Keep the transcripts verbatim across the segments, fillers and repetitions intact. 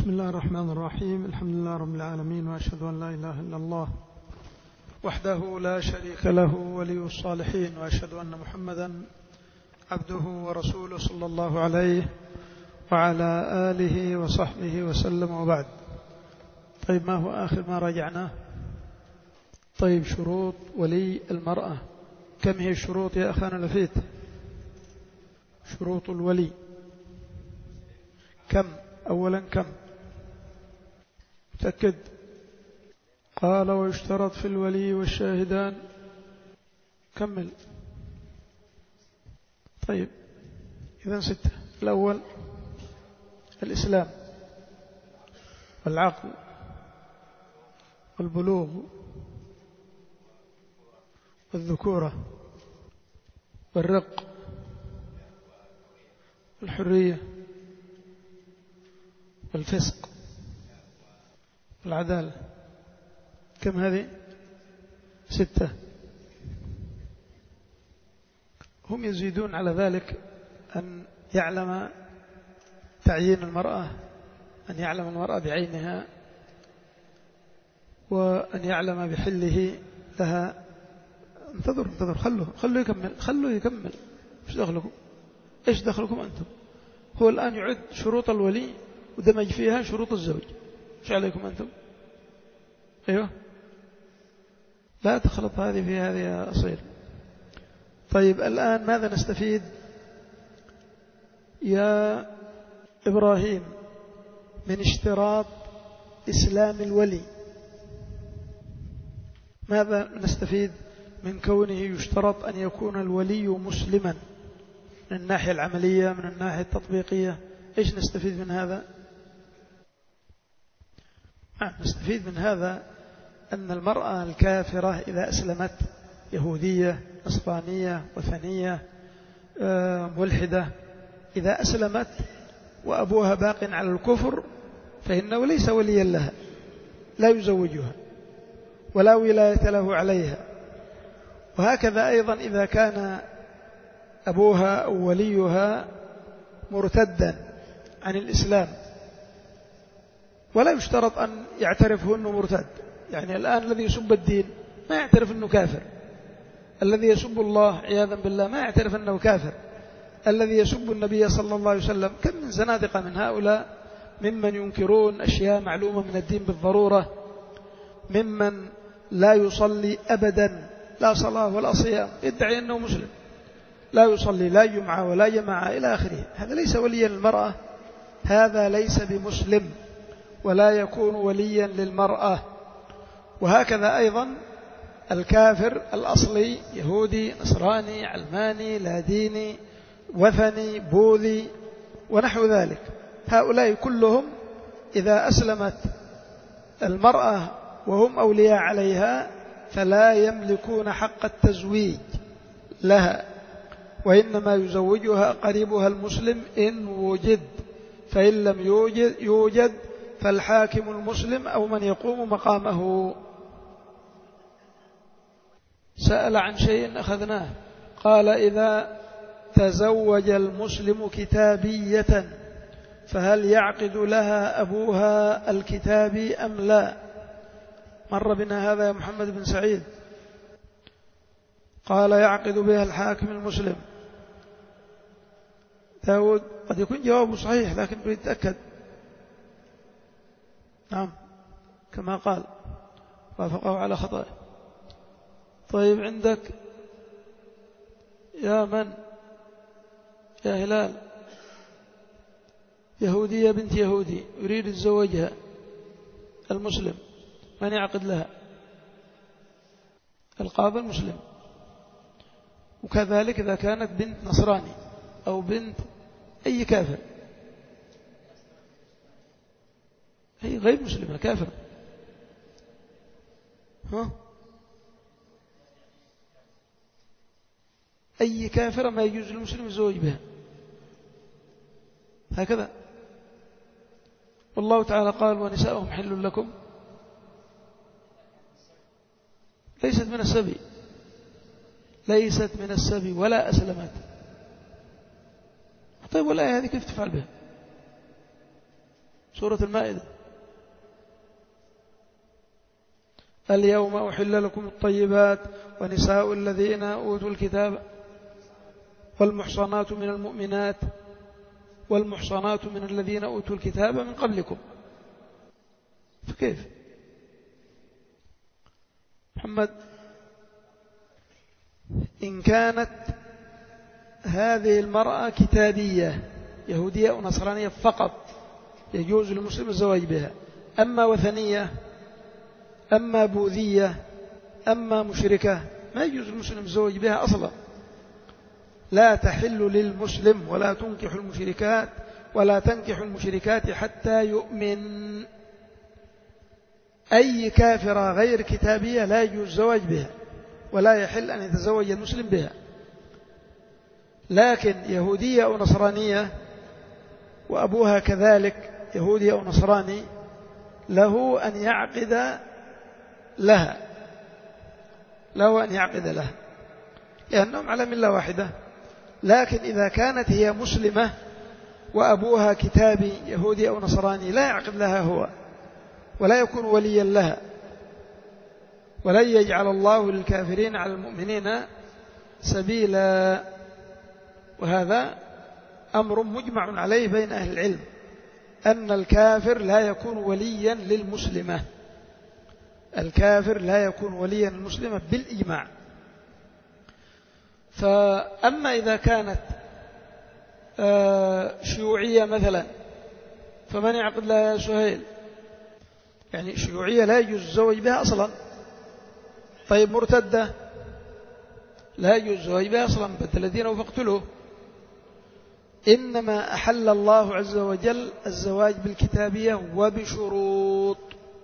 بسم الله الرحمن الرحيم. الحمد لله رب العالمين، وأشهد أن لا إله إلا الله وحده لا شريك له ولي الصالحين، وأشهد أن محمدا عبده ورسوله صلى الله عليه وعلى آله وصحبه وسلم، وبعد. طيب، ما هو آخر ما راجعناه؟ طيب، شروط ولي المرأة. كم هي الشروط يا أخانا لفيت؟ شروط الولي كم؟ أولا كم؟ تأكد. قال ويشترط في الولي والشاهدان. كمل. طيب، إذن ستة. الأول الإسلام والعقل والبلوغ والذكورة والرق والحرية والفسق والعدالة. كم هذه؟ ستة. هم يزيدون على ذلك أن يعلم تعيين المرأة، أن يعلم المرأة بعينها، وأن يعلم بحله لها. انتظر انتظر خلوه خلوه يكمل خلوه يكمل ايش دخلكم ايش دخلكم أنتم؟ هو الآن يعد شروط الولي ودمج فيها شروط الزوج. ايش عليكم أنتم؟ أيوه، لا تخلط هذه في هذه يا أصيل. طيب، الآن ماذا نستفيد يا إبراهيم من اشتراط إسلام الولي؟ ماذا نستفيد من كونه يشترط أن يكون الولي مسلما من الناحية العملية، من الناحية التطبيقية؟ إيش نستفيد من هذا؟ نستفيد من هذا أن المرأة الكافرة إذا أسلمت، يهودية نصرانية وثنية ملحدة، إذا أسلمت وأبوها باق على الكفر فإنه ليس وليا لها، لا يزوجها ولا ولاية له عليها. وهكذا أيضا إذا كان أبوها أو وليها مرتدا عن الإسلام، ولا يشترط أن يعترف أنه مرتد. يعني الآن الذي يسب الدين ما يعترف أنه كافر، الذي يسب الله عياذا بالله ما يعترف أنه كافر، الذي يسب النبي صلى الله عليه وسلم. كم من زنادقة من هؤلاء، ممن ينكرون أشياء معلومة من الدين بالضرورة، ممن لا يصلي أبدا، لا صلاة ولا صيام، يدعي أنه مسلم، لا يصلي لا جمعة ولا جماعة إلى آخره. هذا ليس وليا للمرأة، هذا ليس بمسلم ولا يكون وليا للمرأة. وهكذا أيضا الكافر الأصلي، يهودي نصراني علماني لا ديني وثني بوذي ونحو ذلك، هؤلاء كلهم إذا أسلمت المرأة وهم أولياء عليها فلا يملكون حق التزويج لها، وإنما يزوجها قريبها المسلم إن وجد، فإن لم يوجد, يوجد فالحاكم المسلم أو من يقوم مقامه. سأل عن شيء أخذناه. قال إذا تزوج المسلم كتابية فهل يعقد لها أبوها الكتابي أم لا؟ مر بنا هذا يا محمد بن سعيد. قال يعقد بها الحاكم المسلم. داود قد يكون جوابه صحيح لكن بيتأكد. نعم كما قال، وافقه على خطأه. طيب، عندك يا من؟ يا هلال، يهودية بنت يهودي يريد تزوجها المسلم، من يعقد لها؟ القاضي المسلم. وكذلك إذا كانت بنت نصراني أو بنت أي كافر، هي غير مسلمة كافر. ها؟ أي كافرة ما يجوز للمسلم يزوج بها، هكذا. والله تعالى قال ونساؤهم حل لكم. ليست من السبي، ليست من السبي ولا أسلمت. طيب، والآية هذه كيف تفعل بها؟ سورة المائدة. اليوم أحل لكم الطيبات ونساء الذين أوتوا الكتاب والمحصنات من المؤمنات والمحصنات من الذين أوتوا الكتاب من قبلكم. فكيف محمد؟ إن كانت هذه المرأة كتابية يهودية أو نصرانية فقط يجوز للمسلم الزواج بها، أما وثنية أما بوذية أما مشركة ما يجوز للمسلم الزواج بها أصلا. لا تحل للمسلم ولا تنكح المشركات ولا تنكح المشركات حتى يؤمن. أي كافرة غير كتابية لا يجوز الزواج بها ولا يحل أن يتزوج المسلم بها. لكن يهودية أو نصرانية وأبوها كذلك يهودي أو نصراني له أن يعقد لها له أن يعقد لها لأنهم على ملة واحدة. لكن إذا كانت هي مسلمة وأبوها كتابي يهودي أو نصراني لا يعقد لها هو ولا يكون وليا لها، ولن يجعل الله للكافرين على المؤمنين سبيلا. وهذا أمر مجمع عليه بين أهل العلم أن الكافر لا يكون وليا للمسلمة. الكافر لا يكون وليا للمسلمة بالإجماع. فأما إذا كانت شيوعية مثلا فمن يعقد لها يا سهيل؟ يعني شيوعية لا يجوز الزواج بها أصلا. طيب مرتدة لا يجوز الزواج بها أصلا، فالذين فاقتلوه. إنما أحل الله عز وجل الزواج بالكتابية وبشروط.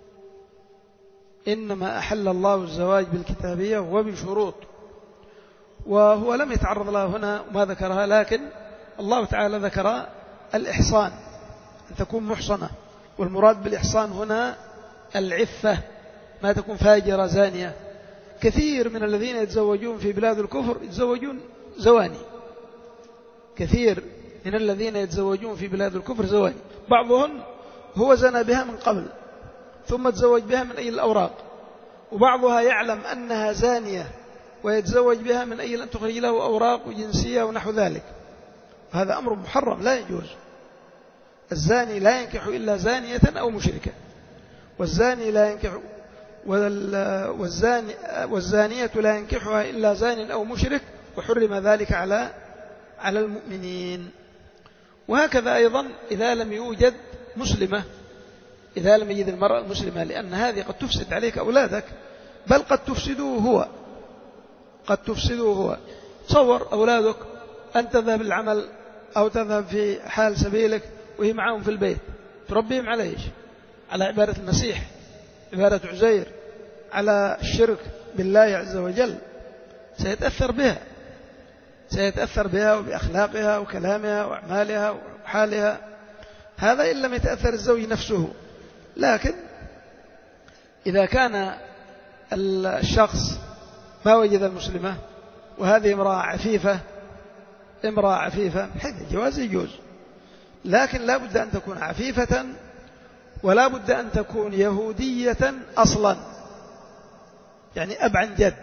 إنما أحل الله الزواج بالكتابية وبشروط، وهو لم يتعرض له هنا ما ذكرها، لكن الله تعالى ذكر الإحصان أن تكون محصنة، والمراد بالإحصان هنا العفة، ما تكون فاجرة زانية. كثير من الذين يتزوجون في بلاد الكفر يتزوجون زواني، كثير من الذين يتزوجون في بلاد الكفر زواني. بعضهم هو زنى بها من قبل ثم تزوج بها من أي الأوراق، وبعضها يعلم أنها زانية ويتزوج بها من أي أن تخرج له أوراق وجنسية ونحو ذلك. هذا أمر محرم لا يجوز. الزاني لا ينكح إلا زانية أو مشركة، والزاني لا ينكح والزاني والزانية لا ينكحها إلا زان أو مشرك، وحرم ذلك على على المؤمنين. وهكذا أيضا إذا لم يوجد مسلمة، إذا لم يجد المرأة المسلمة، لأن هذه قد تفسد عليك أولادك، بل قد تفسده هو قد تفسده هو تصور أولادك أن تذهب العمل أو تذهب في حال سبيلك وهي معهم في البيت، تربيهم على إيش؟ على عبادة المسيح، عبادة عزير، على الشرك بالله عز وجل. سيتأثر بها سيتأثر بها وبأخلاقها وكلامها وأعمالها وحالها. هذا إن لم يتأثر الزوج نفسه. لكن إذا كان الشخص ما وجد المسلمة وهذه امرأة عفيفة امرأة عفيفة حين الجواز يجوز، لكن لا بد أن تكون عفيفة ولا بد أن تكون يهودية أصلا، يعني أب عن جد،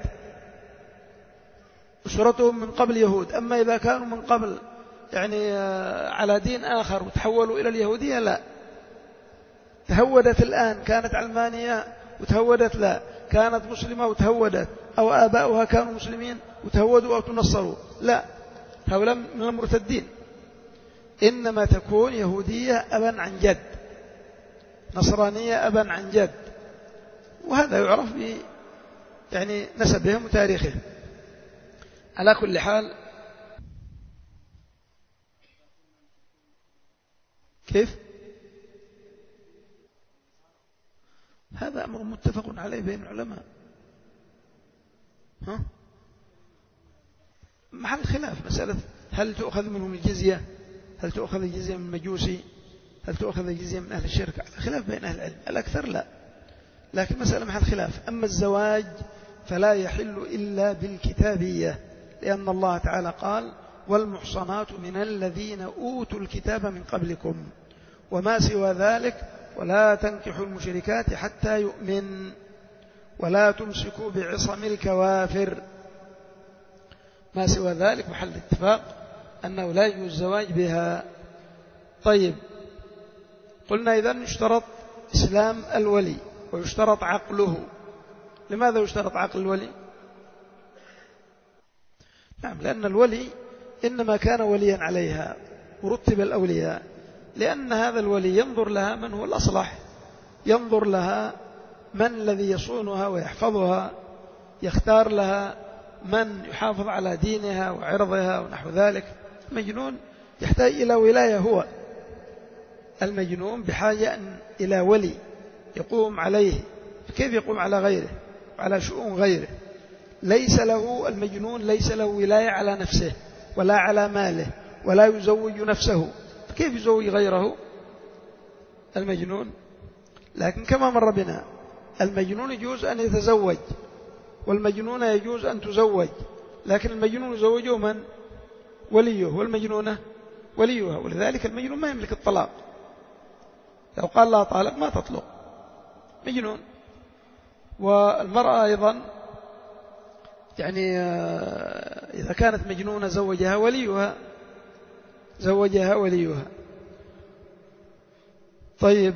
أسرتهم من قبل يهود. أما إذا كانوا من قبل يعني على دين آخر وتحولوا إلى اليهودية لا. تهودت الآن، كانت علمانية وتهودت، لا كانت مسلمة وتهودت، أو آباؤها كانوا مسلمين وتهودوا أو تنصروا، لا، هؤلاء من المرتدين. إنما تكون يهودية أبا عن جد، نصرانية أبا عن جد، وهذا يعرف ب يعني نسبهم وتاريخهم. على كل حال كيف؟ هذا أمر متفق عليه بين العلماء. ها؟ محل خلاف مسألة هل تؤخذ منهم الجزية، هل تؤخذ الجزية من مجوسي، هل تؤخذ الجزية من أهل الشرك، خلاف بين أهل العلم. الأكثر لا، لكن مسألة محل خلاف. أما الزواج فلا يحل إلا بالكتابية، لأن الله تعالى قال والمحصنات من الذين أوتوا الكتاب من قبلكم، وما سوى ذلك ولا تنكحوا المشركات حتى يؤمن ولا تمسكوا بعصم الكوافر. ما سوى ذلك محل اتفاق أنه لا يجوز الزواج بها. طيب، قلنا إذن يشترط إسلام الولي ويشترط عقله. لماذا يشترط عقل الولي؟ نعم، لأن الولي إنما كان وليا عليها ورتب الأولياء، لأن هذا الولي ينظر لها من هو الأصلح، ينظر لها من الذي يصونها ويحفظها، يختار لها من يحافظ على دينها وعرضها ونحو ذلك. المجنون يحتاج إلى ولاية، هو المجنون بحاجة إلى ولي يقوم عليه، كيف يقوم على غيره وعلى شؤون غيره؟ ليس له المجنون ليس له ولاية على نفسه ولا على ماله ولا يزوج نفسه، كيف يزوج غيره المجنون؟ لكن كما مر بنا المجنون يجوز أن يتزوج والمجنون يجوز أن تزوج، لكن المجنون يزوجه من؟ وليه، والمجنونة وليها، ولذلك المجنون ما يملك الطلاق. لو قال لا طالق ما تطلق، مجنون. والمرأة أيضا يعني إذا كانت مجنونة زوجها وليها زوجها وليها. طيب،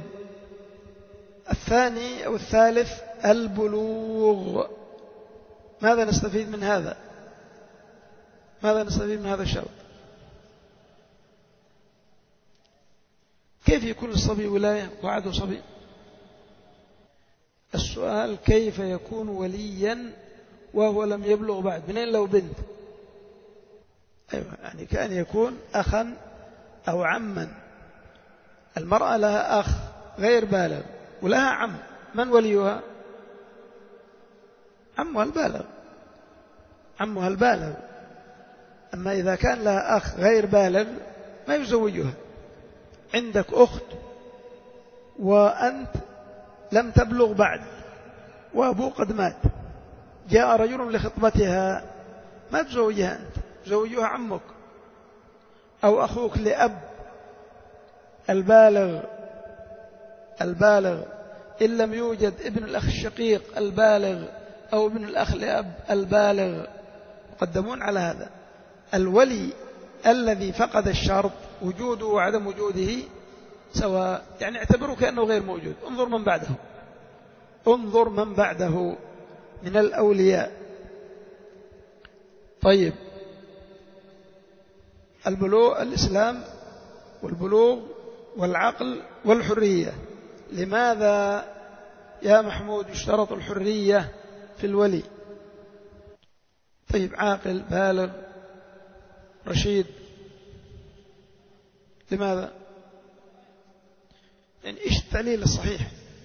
الثاني أو الثالث البلوغ. ماذا نستفيد من هذا؟ ماذا نستفيد من هذا الشرط؟ كيف يكون الصبي ولاية وعده صبي؟ السؤال كيف يكون وليا وهو لم يبلغ بعد؟ منين لو بنت؟ أيوة، يعني كأن يكون أخا أو عما. المرأة لها أخ غير بالغ ولها عم، من وليها؟ عمها البالغ، عمها البالغ. أما إذا كان لها أخ غير بالغ ما يزوجها. عندك أخت وأنت لم تبلغ بعد وأبوه قد مات، جاء رجل لخطبتها، ما تزوجها أنت، تزوجها عمك أو أخوك لأب البالغ البالغ إن لم يوجد ابن الأخ الشقيق البالغ أو ابن الأخ لأب البالغ، يقدمون على هذا. الولي الذي فقد الشرط وجوده وعدم وجوده سواء، يعني اعتبروا كأنه غير موجود. انظر من بعده انظر من بعده من الأولياء. طيب، البلوغ، الإسلام والبلوغ والعقل والحرية. لماذا يا محمود يشترط الحرية في الولي؟ طيب، عاقل بالغ رشيد، لماذا؟ يعني إيش التعليل الصحيح؟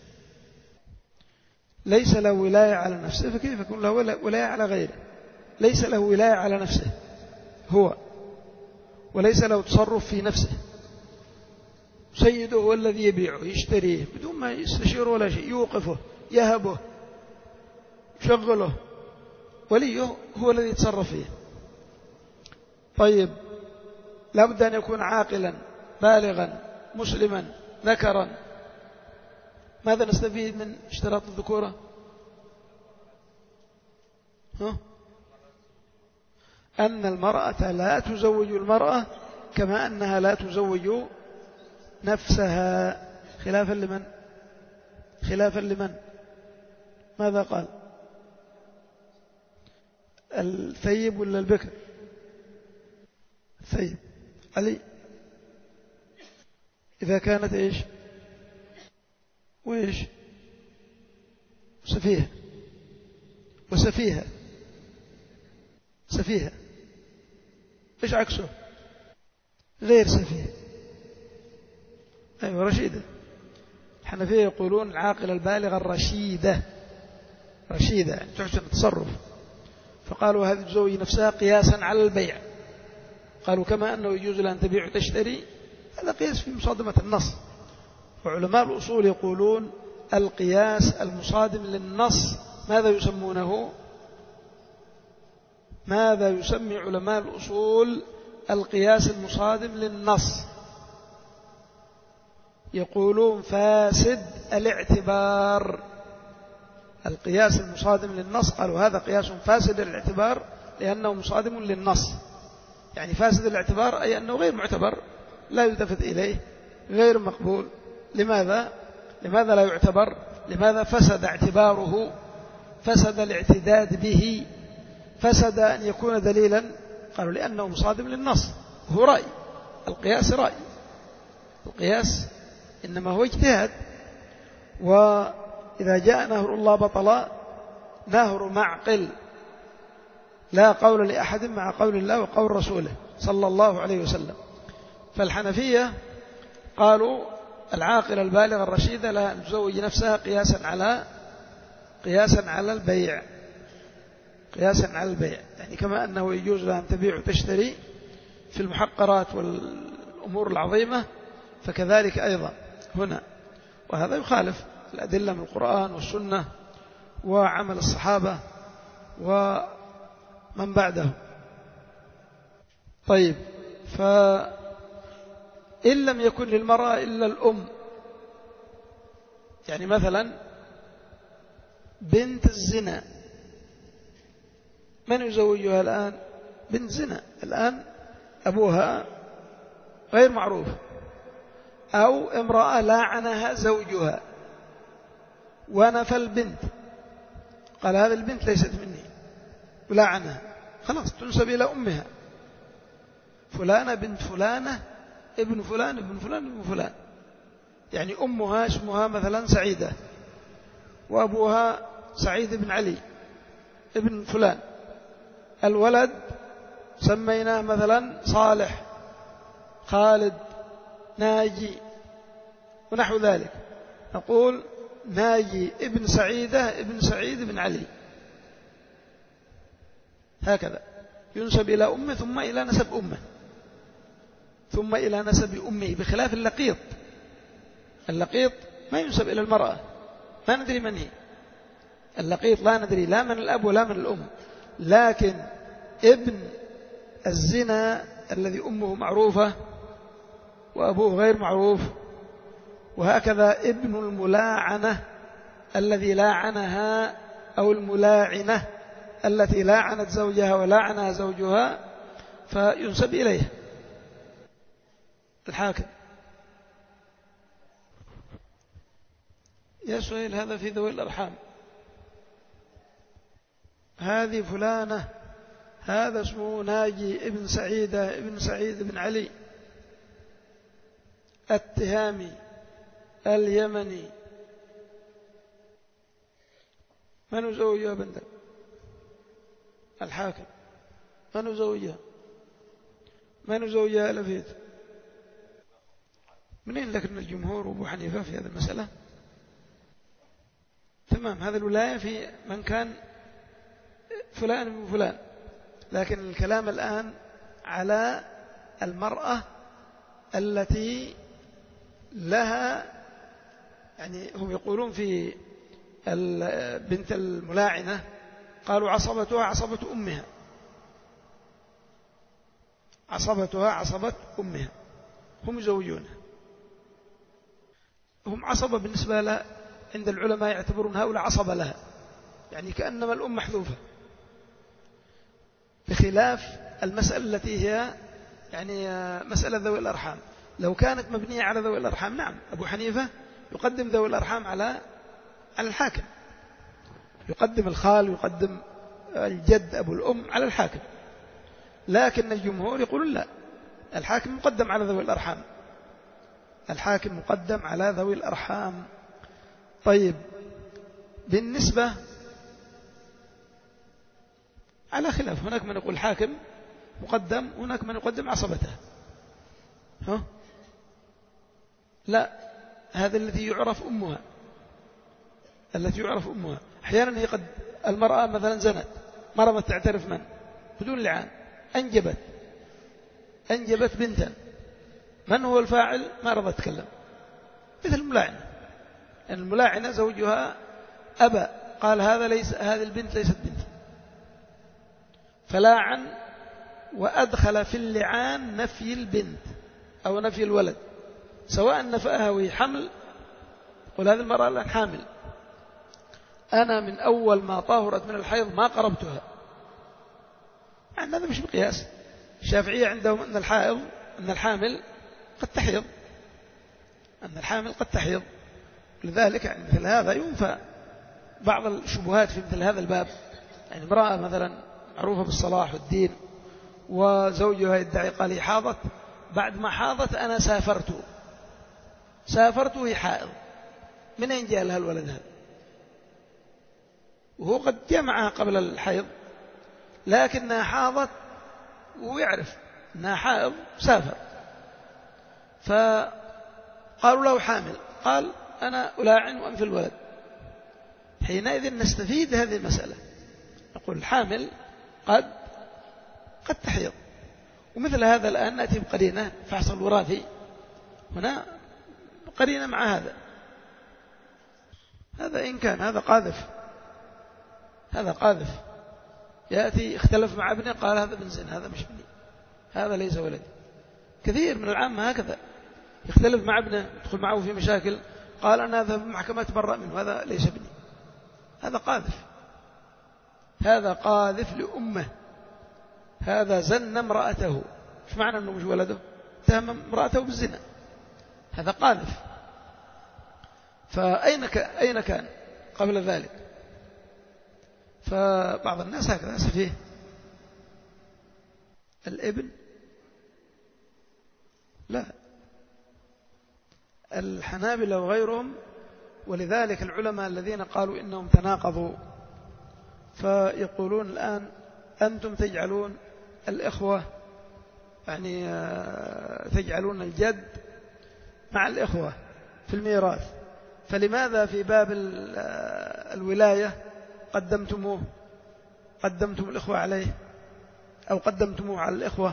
ليس له ولاية على نفسه، فكيف يكون له ولاية على غيره؟ ليس له ولاية على نفسه هو، وليس له تصرف في نفسه. سيده هو الذي يبيعه يشتريه بدون ما يستشير ولا شيء، يوقفه يهبه يشغله، وليه هو الذي يتصرف فيه. طيب، لابد أن يكون عاقلا بالغا مسلما ذكرا. ماذا نستفيد من اشتراط الذكورة؟ ها؟ أن المرأة لا تزوج المرأة كما أنها لا تزوج نفسها، خلافا لمن؟ خلافا لمن؟ ماذا قال؟ الثيب ولا البكر؟ الثيب. علي، إذا كانت إيش وإيش؟ سفيهة وسفيهة سفيهة، إيش عكسه؟ غير سفيهة. أيوة، رشيدة. الحنفية يقولون العاقل البالغة الرشيدة، رشيدة يعني تحسن التصرف. فقالوا هذه تزوج نفسها قياسا على البيع. قالوا كما أنه يجوز لأن تبيع وتشتري، هذا قياس في مصادمة النص. وعلماء الأصول يقولون القياس المصادم للنص ماذا يسمونه؟ ماذا يسمي علماء الأصول القياس المصادم للنص؟ يقولون فاسد الاعتبار. القياس المصادم للنص قالوا هذا قياس فاسد الاعتبار لأنه مصادم للنص، يعني فاسد الاعتبار أي أنه غير معتبر، لا يلتفت إليه، غير مقبول. لماذا؟ لماذا لا يعتبر؟ لماذا فسد اعتباره؟ فسد الاعتداد به، فسد أن يكون دليلا. قالوا لأنه مصادم للنص. هو رأي، القياس رأي، القياس إنما هو اجتهاد. وإذا جاء نهر الله بطل نهر معقل، لا قول لأحد مع قول الله وقول رسوله صلى الله عليه وسلم. فالحنفية قالوا العاقل البالغ الرشيد لا تزوج نفسها قياسا على قياسا على البيع، قياسا على البيع، يعني كما أنه يجوز لها أن تبيع وتشتري في المحقرات والأمور العظيمة، فكذلك أيضا هنا. وهذا يخالف الأدلة من القرآن والسنة وعمل الصحابة ومن بعده. طيب، فإن لم يكن للمرأة إلا الأم، يعني مثلا بنت الزنا، من يزوجها الآن؟ بنت زنا الآن أبوها غير معروف، أو امرأة لاعنها زوجها ونفى البنت، قال هذه البنت ليست مني ولاعنها، خلاص تنسب إلى أمها، فلانة بنت فلانة ابن فلان ابن فلان ابن فلان، يعني أمها اسمها مثلا سعيدة وأبوها سعيد بن علي ابن فلان، الولد سميناه مثلا صالح خالد ناجي ونحو ذلك، نقول ناجي ابن سعيدة ابن سعيد بن علي، هكذا ينسب إلى أمه ثم إلى نسب أمه ثم إلى نسب أمه، بخلاف اللقيط. اللقيط ما ينسب إلى المرأة، ما ندري من هي اللقيط، لا ندري لا من الأب ولا من الأم، لكن ابن الزنا الذي أمه معروفة وأبوه غير معروف، وهكذا ابن الملاعنة الذي لاعنها، أو الملاعنة التي لاعنت زوجها ولاعنها زوجها، فينسب إليه. الحاكم: يا سهيل هذا في ذوي الأرحام، هذه فلانة، هذا اسمه ناجي ابن سعيدة ابن سعيد بن علي التهامي اليمني، من زوجها بندر؟ الحاكم. من زوجها؟ من زوجها لفيت؟ منين لك من الجمهور وابو حنيفة في هذه المسألة؟ تمام، هذا الولاية في من كان فلان من فلان، لكن الكلام الآن على المرأة التي لها، يعني هم يقولون في بنت الملاعنة قالوا عصبتها عصبة أمها، عصبتها عصبة أمها، هم يزوجونها، هم عصبة بالنسبة لها، عند العلماء يعتبرون هؤلاء عصبة لها، يعني كأنما الأم محذوفة، بخلاف المسألة التي هي يعني مسألة ذوي الأرحام. لو كانت مبنية على ذوي الأرحام، نعم، أبو حنيفة يقدم ذوي الأرحام على على الحاكم، يقدم الخال ويقدم الجد أبو الأم على الحاكم، لكن الجمهور يقولون لا، الحاكم مقدم على ذوي الأرحام، الحاكم مقدم على ذوي الأرحام. طيب، بالنسبة على خلاف، هناك من يقول الحاكم مقدم، هناك من يقدم عصبته، ها؟ لا، هذا التي يعرف أمها، التي يعرف أمها. أحيانا هي قد المرأة مثلا زنت، مرضت تعترف من بدون لعان، أنجبت أنجبت بنتا، من هو الفاعل؟ ما رضى تتكلم، مثل الملاعنة، يعني الملاعنة زوجها أبى، قال هذا ليس، هذه البنت ليست بنت، فلاعن وأدخل في اللعان نفي البنت أو نفي الولد، سواء نفأها وهي حمل، قل هذه المرأة الآن حامل، أنا من أول ما طهرت من الحيض ما قربتها، يعني هذا مش مقياس. الشافعية عندهم أن الحائض أن الحامل قد تحيض، أن الحامل قد تحيض، لذلك يعني مثل هذا ينفى بعض الشبهات في مثل هذا الباب. يعني امرأة مثلا معروفة بالصلاح والدين وزوجها يدعي قال هي حاضت، بعد ما حاضت أنا سافرت سافرت وهي حائض، من أين جاء لها الولد هذا؟ وهو قد جمعها قبل الحيض لكنها حاضت ويعرف أنها حائض، سافر، فقالوا له حامل، قال أنا ألاعن وأنفي الولد. حينئذ نستفيد هذه المسألة، نقول الحامل قد قد تحيض، ومثل هذا الآن نأتي بقرينة فحص الوراثي، هنا قرينة مع هذا، هذا إن كان هذا قاذف، هذا قاذف يأتي اختلف مع ابنه قال هذا بن زين، هذا مش ابني، هذا ليس ولدي. كثير من العامة هكذا يختلف مع ابنه، يدخل معه في مشاكل، قال أنا أذهب المحكمة تبرأ منه، هذا ليس ابني، هذا قاذف، هذا قاذف لأمه، هذا زن امرأته. ايش معنى أنه مش ولده؟ اتهم امرأته بالزنا، هذا قاذف. فأين أين كان قبل ذلك؟ فبعض الناس هكذا سفيه. الابن لا، الحنابلة وغيرهم، ولذلك العلماء الذين قالوا إنهم تناقضوا فيقولون الآن أنتم تجعلون الإخوة، يعني تجعلون الجد مع الإخوة في الميراث، فلماذا في باب الولاية قدمتموه قدمتم الإخوة عليه أو قدمتموه على الإخوة؟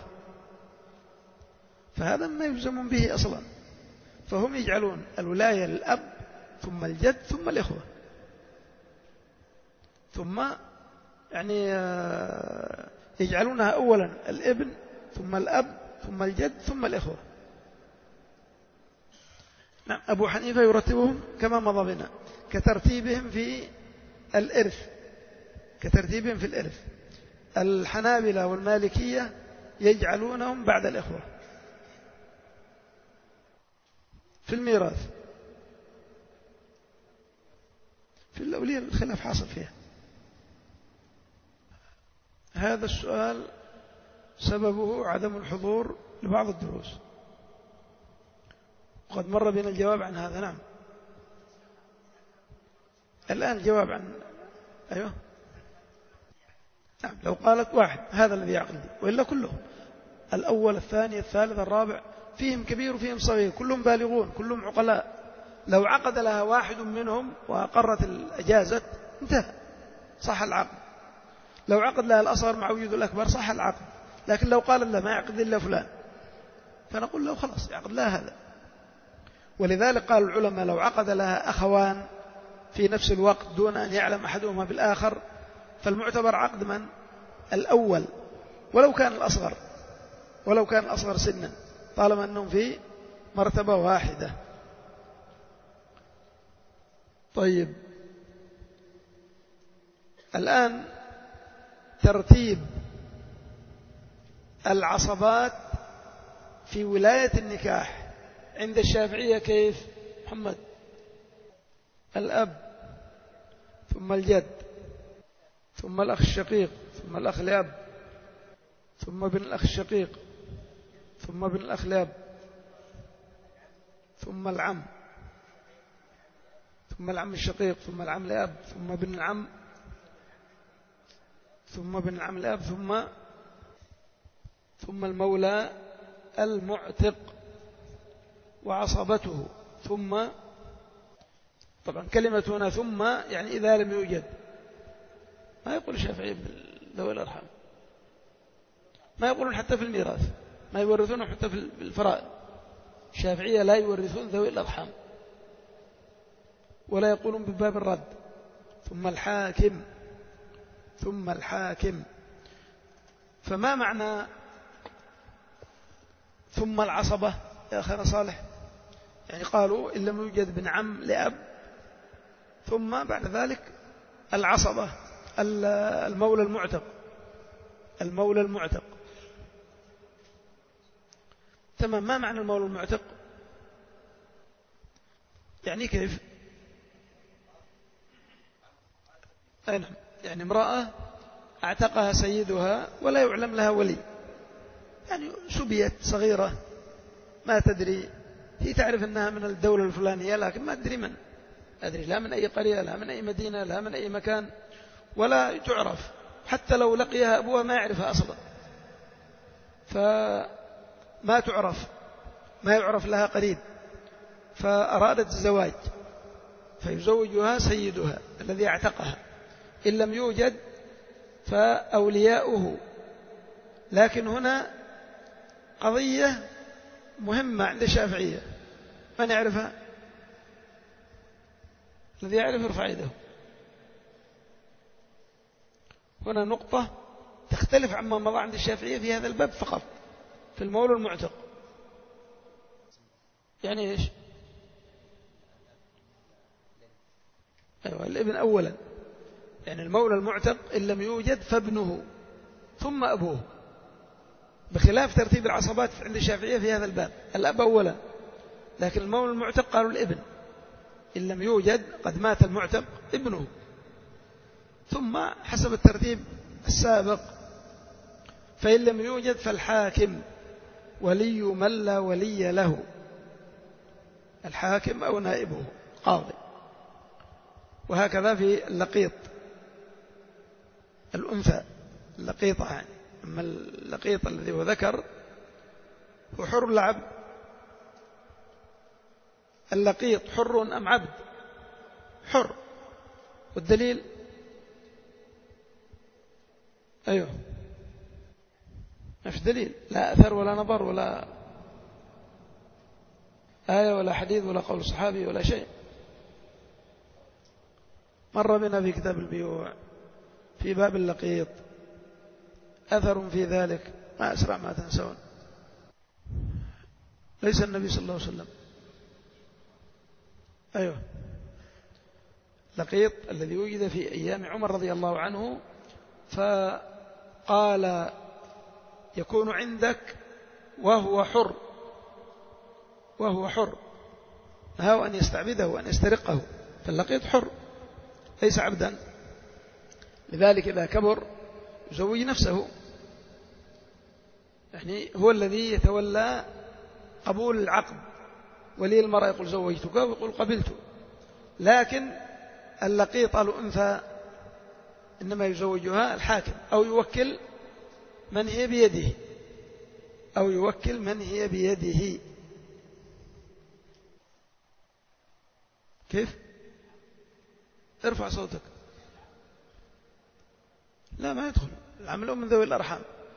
فهذا ما يلزمون به أصلا. فهم يجعلون الولاية للأب ثم الجد ثم الإخوة، ثم يعني يجعلونها أولا الابن ثم الأب ثم الجد ثم الإخوة. نعم، أبو حنيفة يرتبهم كما مضى بنا كترتيبهم في الإرث، كترتيبهم في الإرث. الحنابلة والمالكية يجعلونهم بعد الإخوة في الميراث. في الأولية الخلاف حاصل فيها. هذا السؤال سببه عدم الحضور لبعض الدروس، وقد مر بنا الجواب عن هذا. نعم، الآن الجواب عن أيوه نعم. لو قالت واحد هذا الذي يعقل، وإلا كلهم الأول الثاني الثالث الرابع فيهم كبير وفيهم صغير، كلهم بالغون كلهم عقلاء، لو عقد لها واحد منهم وأقرت الأجازة انتهى، صح العقد. لو عقد لها الأصغر مع وجود الأكبر صح العقد، لكن لو قال لا ما يعقد إلا فلان فنقول له خلاص يعقد لها هذا. ولذلك قال العلماء لو عقد لها أخوان في نفس الوقت دون أن يعلم أحدهما بالآخر فالمعتبر عقد من؟ الأول، ولو كان الأصغر ولو كان الأصغر سنا، طالما أنهم في مرتبة واحدة. طيب، الآن ترتيب العصبات في ولاية النكاح عند الشافعية كيف؟ محمد، الأب ثم الجد ثم الأخ الشقيق ثم الأخ الأب ثم ابن الأخ الشقيق ثم ابن الأخ الأب ثم العم ثم العم الشقيق ثم العم الأب ثم ابن العم ثم ابن العم الأب ثم ثم المولى المعتق وعصبته. ثم طبعا كلمة هنا ثم يعني إذا لم يوجد، ما يقول الشافعي ذوي الأرحام، ما يقولون حتى في الميراث، ما يورثون حتى في الفرائض. الشافعية لا يورثون ذوي الأرحام، ولا يقولون بباب الرد. ثم الحاكم ثم الحاكم. فما معنى ثم العصبة يا أخي صالح؟ يعني قالوا إن لم يوجد ابن عم لأب، ثم بعد ذلك العصبة المولى المعتق، المولى المعتق. تمام. ما معنى المولى المعتق؟ يعني كيف؟ أي نعم، يعني امرأة اعتقها سيدها ولا يعلم لها ولي، يعني سبيت صغيرة ما تدري، هي تعرف أنها من الدولة الفلانية لكن ما تدري من، أدري لا من أي قرية لا من أي مدينة لا من أي مكان، ولا تعرف، حتى لو لقيها أبوها ما يعرفها أصلا، فما تعرف، ما يعرف لها قريب، فأرادت الزواج فيزوجها سيدها الذي اعتقها، إن لم يوجد فأولياؤه. لكن هنا قضية مهمة عند الشافعية، من يعرفها؟ الذي يعرف يرفع يده. هنا نقطة تختلف عما مضى عند الشافعية في هذا الباب فقط، في المولى المعتق. يعني إيش؟ أيوة، الابن أولا، يعني المولى المعتق إن لم يوجد فابنه ثم أبوه، بخلاف ترتيب العصبات عند الشافعية في هذا الباب، الأب أولا، لكن المولى المعتق قالوا الابن، إن لم يوجد قد مات المعتق ابنه، ثم حسب الترتيب السابق، فإن لم يوجد فالحاكم ولي من لا ولي له، الحاكم أو نائبه قاضي. وهكذا في اللقيط الأنثى، اللقيطة يعني، أما اللقيط الذي هو ذكر هو حر العبد. اللقيط حر أم عبد؟ حر. والدليل؟ أيوه، ما في دليل، لا أثر ولا نظر ولا آية ولا حديث ولا قول صحابي ولا شيء. مر بنا في كتاب البيوع في باب اللقيط أثر في ذلك، ما أسرع ما تنسون. ليس النبي صلى الله عليه وسلم. أيوه، لقيط الذي وجد في أيام عمر رضي الله عنه، فقال يكون عندك وهو حر، وهو حر، نهاه أن يستعبده وأن يسترقه، فاللقيط حر ليس عبدا، لذلك إذا كبر يزوج نفسه، يعني هو الذي يتولى قبول العقد، ولي المرأة يقول زوجتك ويقول قبلت، لكن اللقيط الأنثى إنما يزوجها الحاكم أو يوكل من هي بيده، أو يوكل من هي بيده. كيف؟ ارفع صوتك. لا ما يدخل، العمل أم من ذوي الأرحام،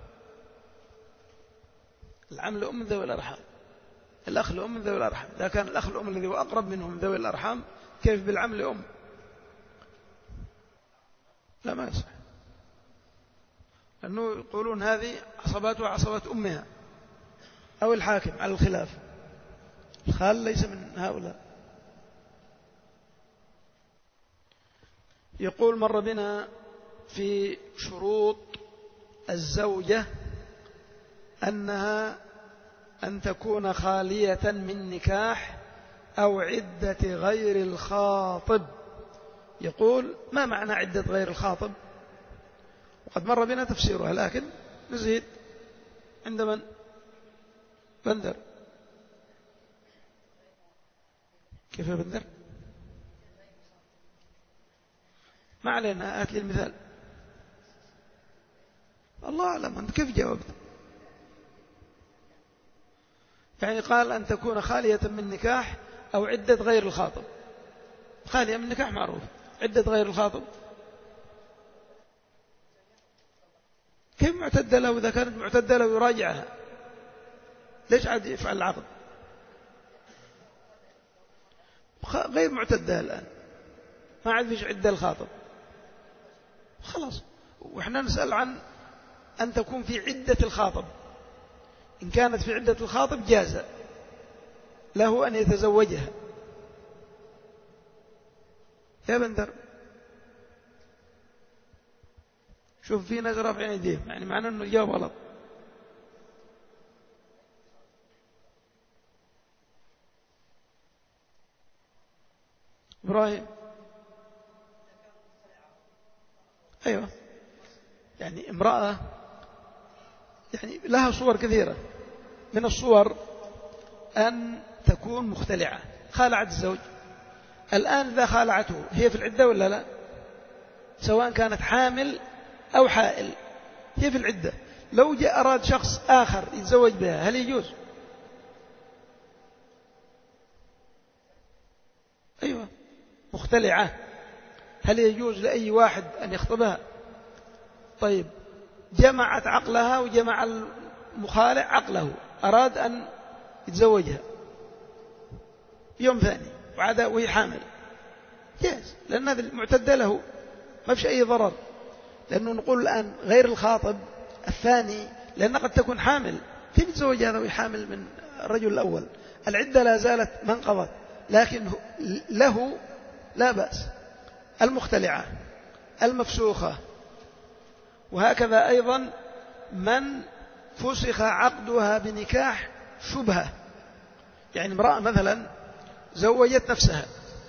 العمل أم من ذوي الأرحام، الأخ لأم من ذوي الأرحام. إذا كان الأخ الأم الذي هو أقرب منه من ذوي الأرحام كيف بالعمل أم؟ لا ما يصح، لأنه يقولون هذه عصبات وعصبات أمها أو الحاكم على الخلاف، الخال ليس من هؤلاء. يقول مر بنا في شروط الزوجة أنها أن تكون خالية من نكاح أو عدة غير الخاطب. يقول ما معنى عدة غير الخاطب؟ وقد مر بنا تفسيرها، لكن نزيد عند من؟ بندر. كيف بندر؟ ما علينا، هات لي المثال. الله أعلم أنت كيف جاوبت. يعني قال أن تكون خالية من نكاح أو عدة غير الخاطب. خالية من نكاح معروف، عدة غير الخاطب كيف معتدة له؟ إذا كانت معتدة له يراجعها، ليش عاد يفعل العقد؟ غير معتدة الآن، ما عاد فيش عدة الخاطب، خلاص. وإحنا نسأل عن أن تكون في عدة الخاطب، إن كانت في عدة الخاطب جاز، له أن يتزوجها. يا بندر شوف في ناس رافعين ايديهم، يعني معناه انه الجواب غلط. إبراهيم أيوة، يعني امرأة يعني لها صور كثيرة. من الصور أن تكون مختلعة، خالعت الزوج. الآن إذا خالعته هي في العدة ولا لا؟ سواء كانت حامل أو حائل هي في العدة. لو جاء أراد شخص آخر يتزوج بها هل يجوز؟ أيوة مختلعة، هل يجوز لأي واحد أن يخطبها؟ طيب جمعت عقلها وجمع المخالع عقله، أراد أن يتزوجها يوم ثاني وعاد وهي حامل، جاز، لأن هذا المعتدة له ما فيش أي ضرر. لأنه نقول الآن غير الخاطب الثاني، لأن قد تكون حامل، كيف يتزوج هذا وهي حامل من الرجل الأول؟ العدة لا زالت ما انقضت، لكن له لا بأس. المختلعة، المفسوخة، وهكذا أيضا من فسخ عقدها بنكاح شبهة. يعني امرأة مثلا زوجت نفسها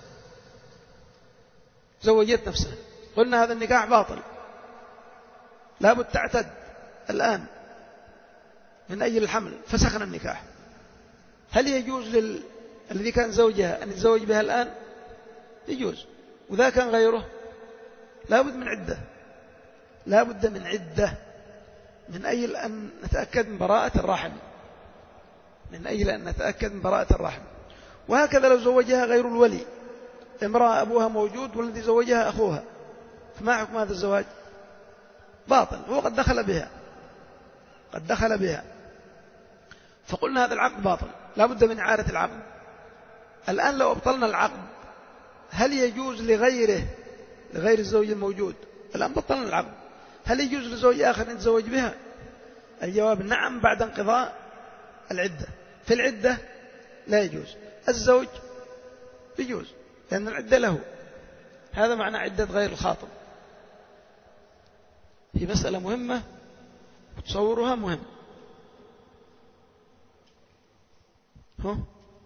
زوجت نفسها قلنا هذا النكاح باطل، لابد تعتد الآن من أجل الحمل، فسخنا النكاح. هل يجوز لل... الذي كان زوجها أن يتزوج بها الآن؟ يجوز. وذا كان غيره لابد من عدة، لابد من عدة من أجل أن نتأكد من براءة الرحم، من أجل أن نتأكد من براءة الرحم. وهكذا لو زوجها غير الولي، امرأة أبوها موجود والذي زوجها أخوها، فما حكم هذا الزواج؟ باطل، هو قد دخل بها قد دخل بها فقلنا هذا العقد باطل، لابد من إعادة العقد. الآن لو أبطلنا العقد هل يجوز لغيره لغير الزوج الموجود؟ الآن بطلنا العقد، هل يجوز لزوج آخر أن يتزوج بها؟ الجواب نعم بعد انقضاء العدة. في العدة لا يجوز، الزوج يجوز لأن العدة له. هذا معنى عدة غير الخاطب. هي مسألة مهمة وتصورها مهم. ها؟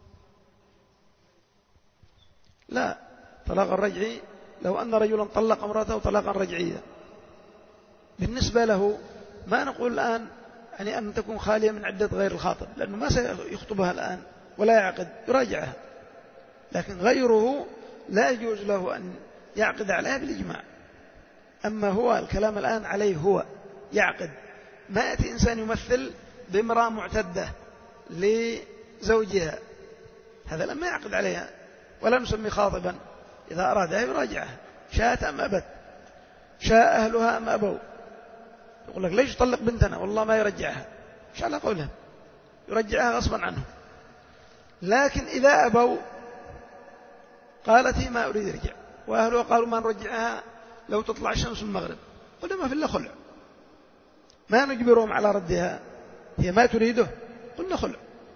لا، طلاق الرجعي لو أن رجلا طلق امرأته طلاقا رجعيا بالنسبة له ما نقول الآن يعني أن تكون خالية من عدة غير الخاطب، لأنه ما سيخطبها الآن ولا يعقد، يراجعها. لكن غيره لا يجوز له أن يعقد عليها بالإجماع. أما هو الكلام الآن عليه هو يعقد. ما يأتي إنسان يمثل بامرأة معتدة لزوجها، هذا لما يعقد عليها ولا نسمي خاطبا. إذا أرادها يراجعها، شاءت أم أبت، شاء أهلها أم أبوا. يقول لك ليش طلق بنتنا؟ والله ما يرجعها، مش على قولها، يرجعها غصبا عنه. لكن إذا أبوا قالت هي ما أريد رجع، وأهلها قالوا ما نرجعها لو تطلع الشمس من المغرب، قلنا ما في إلا خلع، ما نجبرهم على ردها، هي ما تريده، قلنا خلع.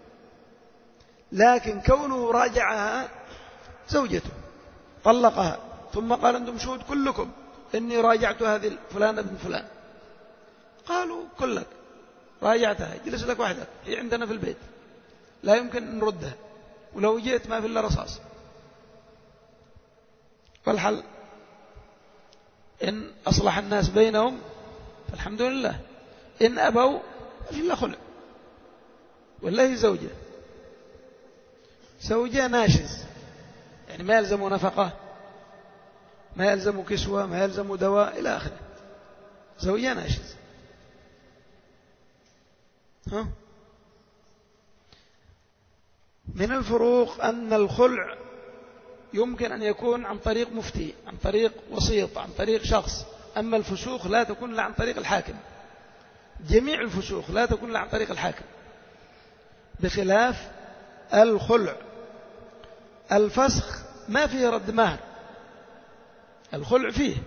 لكن كونه راجعها زوجته طلقها ثم قال أنتم شهود كلكم إني راجعت هذه فلانة بن فلان، قالوا كلك راجعتها، جلس لك وحدك، هي عندنا في البيت لا يمكن نردها، ولو جئت ما في إلا رصاص. فالحل إن أصلح الناس بينهم فالحمد لله، إن أبوا ففي الله خلع. والله زوجة زوجة ناشز، يعني ما يلزم نفقة، ما يلزم كسوة، ما يلزم دواء إلى آخره، زوجة ناشز. ها؟ من الفروق أن الخلع يمكن أن يكون عن طريق مفتي، عن طريق وسيط، عن طريق شخص. أما الفسوخ لا تكون إلا عن طريق الحاكم، جميع الفسوخ لا تكون إلا عن طريق الحاكم، بخلاف الخلع. الفسخ ما فيه رد مهر، الخلع فيه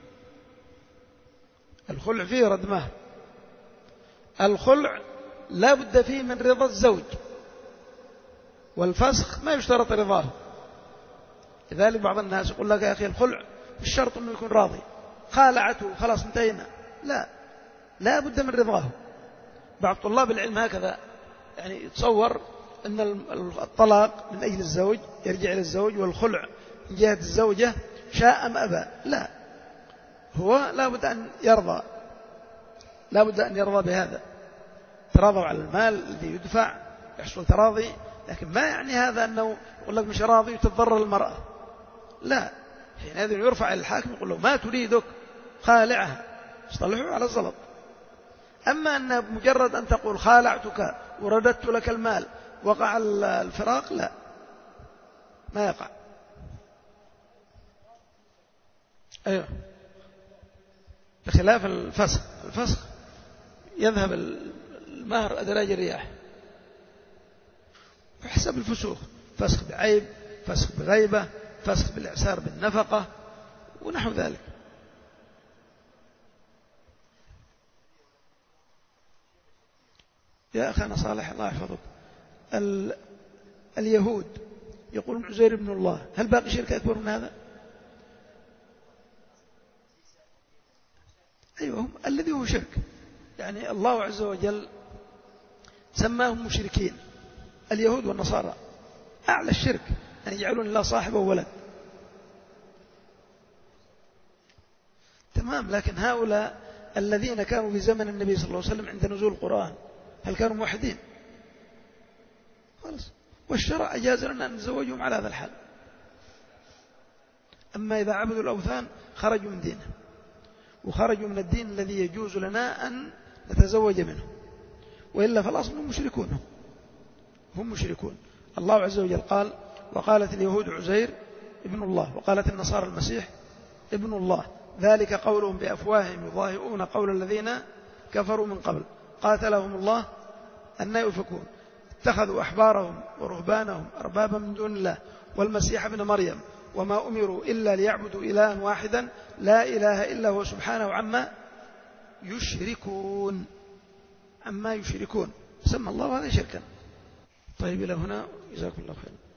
الخلع فيه رد مهر. الخلع لا بد فيه من رضا الزوج، والفسخ ما يشترط رضاه. لذلك بعض الناس يقول لك يا أخي الخلع الشرط أنه يكون راضي، خالعته خلاص انتهينا. لا، لا بد من رضاه. بعض طلاب العلم هكذا يعني يتصور أن الطلاق من أجل الزوج يرجع إلى الزوج، والخلع من جهة الزوجة شاء أم أبى. لا، هو لا بد أن يرضى، لا بد أن يرضى بهذا. تراضوا على المال الذي يدفع يحصل تراضي، لكن ما يعني هذا أنه يقول لك مش راضي وتتضرر المرأة. لا، حينئذ يرفع إلى الحاكم يقول له ما تريدك خالعها، اصطلحوا على الزلط. أما أن مجرد أن تقول خالعتك ورددت لك المال وقع الفراق، لا، ما يقع. أيوه، بخلاف الفسخ. الفسخ يذهب المهر أدراج الرياح بحسب الفسوخ، فسخ بعيب، فسخ بغيبة، فسخ بالإعسار بالنفقة ونحو ذلك. يا أخانا صالح الله يحفظك، ال... اليهود يقولون عزير ابن الله، هل باقي شرك أكبر من هذا؟ أيوة، الذي هو شرك، يعني الله عز وجل سماهم مشركين. اليهود والنصارى أعلى الشرك أن يجعلون الله صاحبه وولد. تمام، لكن هؤلاء الذين كانوا في زمن النبي صلى الله عليه وسلم عند نزول القرآن هل كانوا موحدين؟ خلاص، والشرع أجاز لنا أن نتزوجهم على هذا الحال. أما إذا عبدوا الأوثان خرجوا من دينه، وخرجوا من الدين الذي يجوز لنا أن نتزوج منه، وإلا فالأصل هم مشركون، هم مشركون. الله عز وجل قال وقالت اليهود عزير ابن الله، وقالت النصارى المسيح ابن الله، ذلك قولهم بأفواههم يضاهئون قول الذين كفروا من قبل قاتلهم الله أن يؤفكون. اتخذوا أحبارهم ورهبانهم أربابا من دون الله والمسيح ابن مريم وما أمروا إلا ليعبدوا إلها واحدا لا إله إلا هو سبحانه عما يشركون، عما يشركون سمى الله هذا شركا. طيب إلى هنا، جزاكم الله خيرا.